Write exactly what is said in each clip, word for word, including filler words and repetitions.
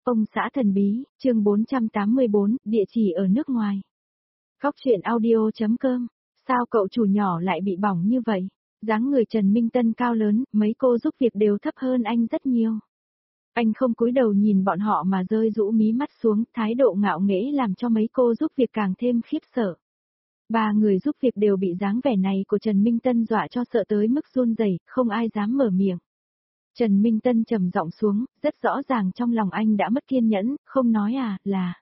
Ông xã thần bí, chương bốn trăm tám mươi bốn, địa chỉ ở nước ngoài. Góc truyện audio chấm com. Sao cậu chủ nhỏ lại bị bỏng như vậy? Dáng người Trần Minh Tân cao lớn, mấy cô giúp việc đều thấp hơn anh rất nhiều. Anh không cúi đầu nhìn bọn họ mà rơi rũ mí mắt xuống, thái độ ngạo nghễ làm cho mấy cô giúp việc càng thêm khiếp sợ. Ba người giúp việc đều bị dáng vẻ này của Trần Minh Tân dọa cho sợ tới mức run rẩy, không ai dám mở miệng. Trần Minh Tân trầm giọng xuống, rất rõ ràng trong lòng anh đã mất kiên nhẫn, không nói à, là...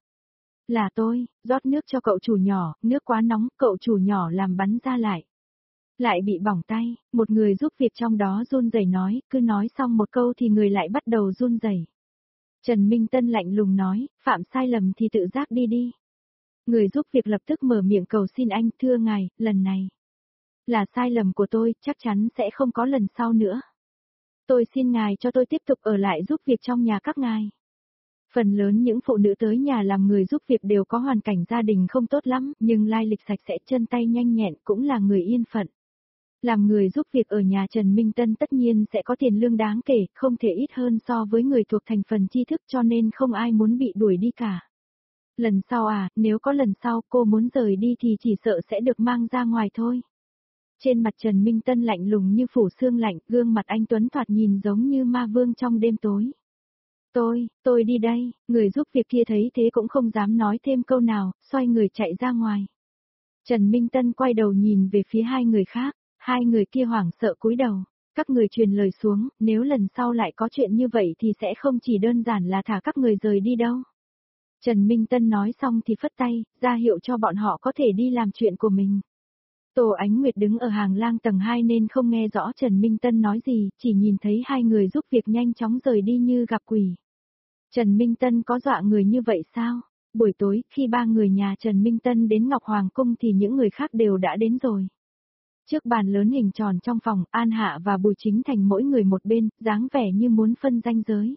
Là tôi, rót nước cho cậu chủ nhỏ, nước quá nóng, cậu chủ nhỏ làm bắn ra lại. Lại bị bỏng tay, một người giúp việc trong đó run rẩy nói, cứ nói xong một câu thì người lại bắt đầu run rẩy. Trần Minh Tân lạnh lùng nói, phạm sai lầm thì tự giác đi đi. Người giúp việc lập tức mở miệng cầu xin anh, thưa ngài, lần này là sai lầm của tôi, chắc chắn sẽ không có lần sau nữa. Tôi xin ngài cho tôi tiếp tục ở lại giúp việc trong nhà các ngài. Phần lớn những phụ nữ tới nhà làm người giúp việc đều có hoàn cảnh gia đình không tốt lắm, nhưng lai lịch sạch sẽ chân tay nhanh nhẹn cũng là người yên phận. Làm người giúp việc ở nhà Trần Minh Tân tất nhiên sẽ có tiền lương đáng kể, không thể ít hơn so với người thuộc thành phần tri thức cho nên không ai muốn bị đuổi đi cả. Lần sau à, nếu có lần sau cô muốn rời đi thì chỉ sợ sẽ được mang ra ngoài thôi. Trên mặt Trần Minh Tân lạnh lùng như phủ sương lạnh, gương mặt anh tuấn thoạt nhìn giống như ma vương trong đêm tối. Tôi, tôi đi đây, người giúp việc kia thấy thế cũng không dám nói thêm câu nào, xoay người chạy ra ngoài. Trần Minh Tân quay đầu nhìn về phía hai người khác, hai người kia hoảng sợ cúi đầu, các người truyền lời xuống, nếu lần sau lại có chuyện như vậy thì sẽ không chỉ đơn giản là thả các người rời đi đâu. Trần Minh Tân nói xong thì phất tay, ra hiệu cho bọn họ có thể đi làm chuyện của mình. Tô Ánh Nguyệt đứng ở hàng lang tầng hai nên không nghe rõ Trần Minh Tân nói gì, chỉ nhìn thấy hai người giúp việc nhanh chóng rời đi như gặp quỷ. Trần Minh Tân có dọa người như vậy sao? Buổi tối, khi ba người nhà Trần Minh Tân đến Ngọc Hoàng Cung thì những người khác đều đã đến rồi. Trước bàn lớn hình tròn trong phòng, An Hạ và Bùi Chính Thành mỗi người một bên, dáng vẻ như muốn phân ranh giới.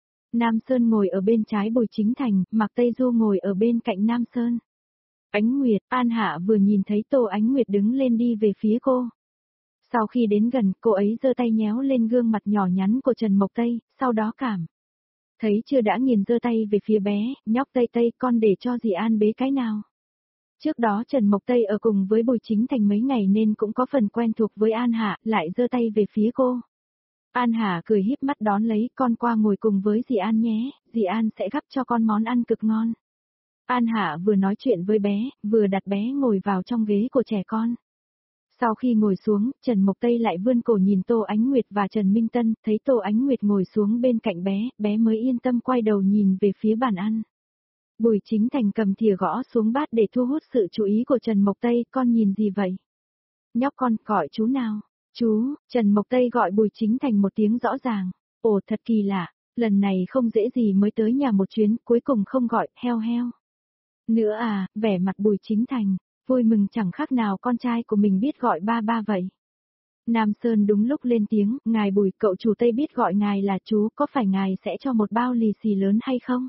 Nam Sơn ngồi ở bên trái Bùi Chính Thành, Mạc Tây Du ngồi ở bên cạnh Nam Sơn. Ánh Nguyệt, An Hạ vừa nhìn thấy Tô Ánh Nguyệt đứng lên đi về phía cô. Sau khi đến gần, cô ấy giơ tay nhéo lên gương mặt nhỏ nhắn của Trần Mộc Tây, sau đó cảm. Thấy chưa đã nghiền giơ tay về phía bé, nhóc Tây Tây con để cho dì An bế cái nào. Trước đó Trần Mộc Tây ở cùng với Bùi Chính Thành mấy ngày nên cũng có phần quen thuộc với An Hạ, lại giơ tay về phía cô. An Hạ cười híp mắt đón lấy, con qua ngồi cùng với dì An nhé, dì An sẽ gắp cho con món ăn cực ngon. An Hạ vừa nói chuyện với bé, vừa đặt bé ngồi vào trong ghế của trẻ con. Sau khi ngồi xuống, Trần Mộc Tây lại vươn cổ nhìn Tô Ánh Nguyệt và Trần Minh Tân, thấy Tô Ánh Nguyệt ngồi xuống bên cạnh bé, bé mới yên tâm quay đầu nhìn về phía bàn ăn. Bùi Chính Thành cầm thìa gõ xuống bát để thu hút sự chú ý của Trần Mộc Tây, con nhìn gì vậy? Nhóc con, gọi chú nào? Chú, Trần Mộc Tây gọi Bùi Chính Thành một tiếng rõ ràng. Ồ thật kỳ lạ, lần này không dễ gì mới tới nhà một chuyến, cuối cùng không gọi, heo heo. Nữa à, vẻ mặt Bùi Chính Thành, vui mừng chẳng khác nào con trai của mình biết gọi ba ba vậy. Nam Sơn đúng lúc lên tiếng, ngài Bùi, cậu chủ Tây biết gọi ngài là chú, có phải ngài sẽ cho một bao lì xì lớn hay không?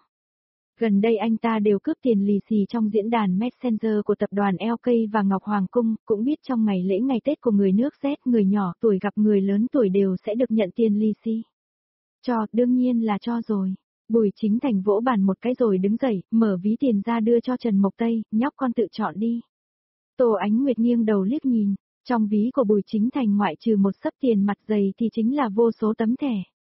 Gần đây anh ta đều cướp tiền lì xì trong diễn đàn Messenger của tập đoàn lờ ca và Ngọc Hoàng Cung, cũng biết trong ngày lễ ngày Tết của người nước Z, người nhỏ tuổi gặp người lớn tuổi đều sẽ được nhận tiền lì xì. Cho, đương nhiên là cho rồi. Bùi Chính Thành vỗ bàn một cái rồi đứng dậy, mở ví tiền ra đưa cho Trần Mộc Tây, nhóc con tự chọn đi. Tô Ánh Nguyệt nghiêng đầu liếc nhìn, trong ví của Bùi Chính Thành ngoại trừ một xấp tiền mặt dày thì chính là vô số tấm thẻ.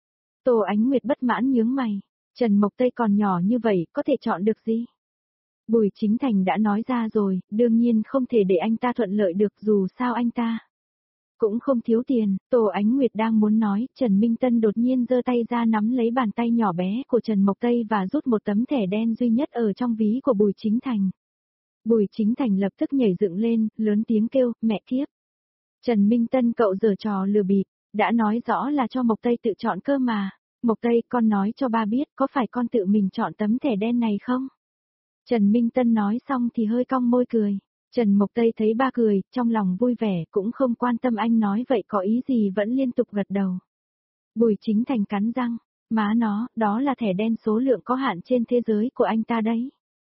Tô Ánh Nguyệt bất mãn nhướng mày, Trần Mộc Tây còn nhỏ như vậy, có thể chọn được gì? Bùi Chính Thành đã nói ra rồi, đương nhiên không thể để anh ta thuận lợi được, dù sao anh ta cũng không thiếu tiền. Tô Ánh Nguyệt đang muốn nói, Trần Minh Tân đột nhiên giơ tay ra nắm lấy bàn tay nhỏ bé của Trần Mộc Tây và rút một tấm thẻ đen duy nhất ở trong ví của Bùi Chính Thành. Bùi Chính Thành lập tức nhảy dựng lên, lớn tiếng kêu, mẹ kiếp. Trần Minh Tân cậu giở trò lừa bịp, đã nói rõ là cho Mộc Tây tự chọn cơ mà. Mộc Tây, con nói cho ba biết, có phải con tự mình chọn tấm thẻ đen này không? Trần Minh Tân nói xong thì hơi cong môi cười. Trần Mộc Tây thấy ba cười, trong lòng vui vẻ, cũng không quan tâm anh nói vậy có ý gì vẫn liên tục gật đầu. Bùi Chính Thành cắn răng, má nó, đó là thẻ đen số lượng có hạn trên thế giới của anh ta đấy.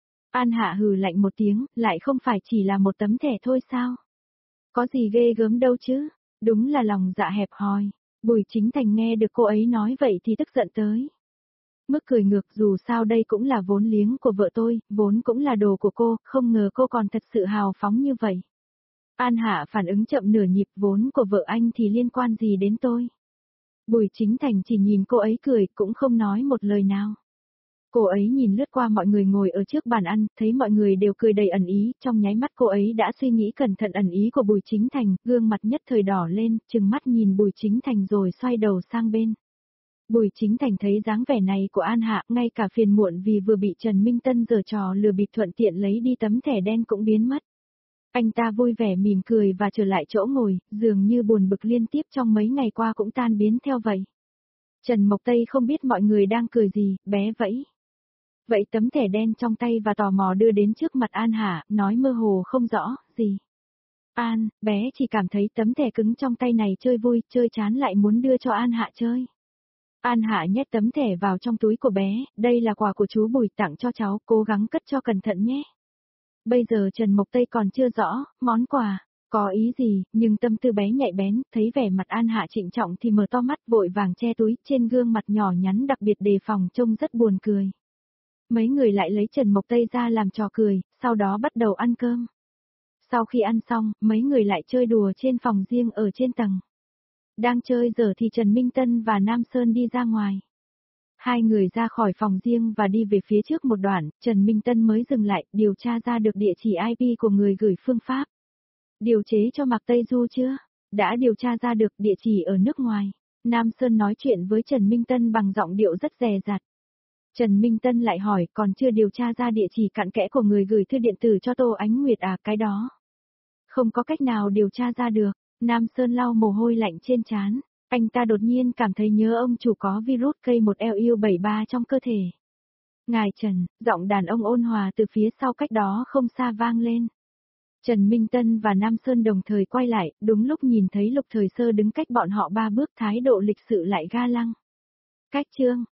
An Hạ hừ lạnh một tiếng, lại không phải chỉ là một tấm thẻ thôi sao? Có gì ghê gớm đâu chứ, đúng là lòng dạ hẹp hòi. Bùi Chính Thành nghe được cô ấy nói vậy thì tức giận tới. Mức cười ngược, dù sao đây cũng là vốn liếng của vợ tôi, vốn cũng là đồ của cô, không ngờ cô còn thật sự hào phóng như vậy. An Hạ phản ứng chậm nửa nhịp, vốn của vợ anh thì liên quan gì đến tôi. Bùi Chính Thành chỉ nhìn cô ấy cười, cũng không nói một lời nào. Cô ấy nhìn lướt qua mọi người ngồi ở trước bàn ăn, thấy mọi người đều cười đầy ẩn ý, trong nháy mắt cô ấy đã suy nghĩ cẩn thận ẩn ý của Bùi Chính Thành, gương mặt nhất thời đỏ lên, trừng mắt nhìn Bùi Chính Thành rồi xoay đầu sang bên. Bùi Chính Thành thấy dáng vẻ này của An Hạ, ngay cả phiền muộn vì vừa bị Trần Minh Tân giở trò lừa bịp thuận tiện lấy đi tấm thẻ đen cũng biến mất. Anh ta vui vẻ mỉm cười và trở lại chỗ ngồi, dường như buồn bực liên tiếp trong mấy ngày qua cũng tan biến theo vậy. Trần Mộc Tây không biết mọi người đang cười gì, bé vẫy. Vậy tấm thẻ đen trong tay và tò mò đưa đến trước mặt An Hạ, nói mơ hồ không rõ, gì. An, bé chỉ cảm thấy tấm thẻ cứng trong tay này chơi vui, chơi chán lại muốn đưa cho An Hạ chơi. An Hạ nhét tấm thẻ vào trong túi của bé, đây là quà của chú Bùi tặng cho cháu, cố gắng cất cho cẩn thận nhé. Bây giờ Trần Mộc Tây còn chưa rõ, món quà, có ý gì, nhưng tâm tư bé nhạy bén, thấy vẻ mặt An Hạ trịnh trọng thì mở to mắt vội vàng che túi, trên gương mặt nhỏ nhắn đặc biệt đề phòng trông rất buồn cười. Mấy người lại lấy Trần Mộc Tây ra làm trò cười, sau đó bắt đầu ăn cơm. Sau khi ăn xong, mấy người lại chơi đùa trên phòng riêng ở trên tầng. Đang chơi giờ thì Trần Minh Tân và Nam Sơn đi ra ngoài. Hai người ra khỏi phòng riêng và đi về phía trước một đoạn, Trần Minh Tân mới dừng lại, điều tra ra được địa chỉ i pê của người gửi phương pháp. Điều chế cho Mạc Tây Du chưa? Đã điều tra ra được địa chỉ ở nước ngoài. Nam Sơn nói chuyện với Trần Minh Tân bằng giọng điệu rất dè dặt. Trần Minh Tân lại hỏi còn chưa điều tra ra địa chỉ cặn kẽ của người gửi thư điện tử cho Tô Ánh Nguyệt à, cái đó. Không có cách nào điều tra ra được. Nam Sơn lau mồ hôi lạnh trên trán. Anh ta đột nhiên cảm thấy nhớ ông chủ có virus K một L U bảy ba trong cơ thể. Ngài Trần, giọng đàn ông ôn hòa từ phía sau cách đó không xa vang lên. Trần Minh Tân và Nam Sơn đồng thời quay lại, đúng lúc nhìn thấy Lục Thời Sơ đứng cách bọn họ ba bước, thái độ lịch sự lại ga lăng. Cách chương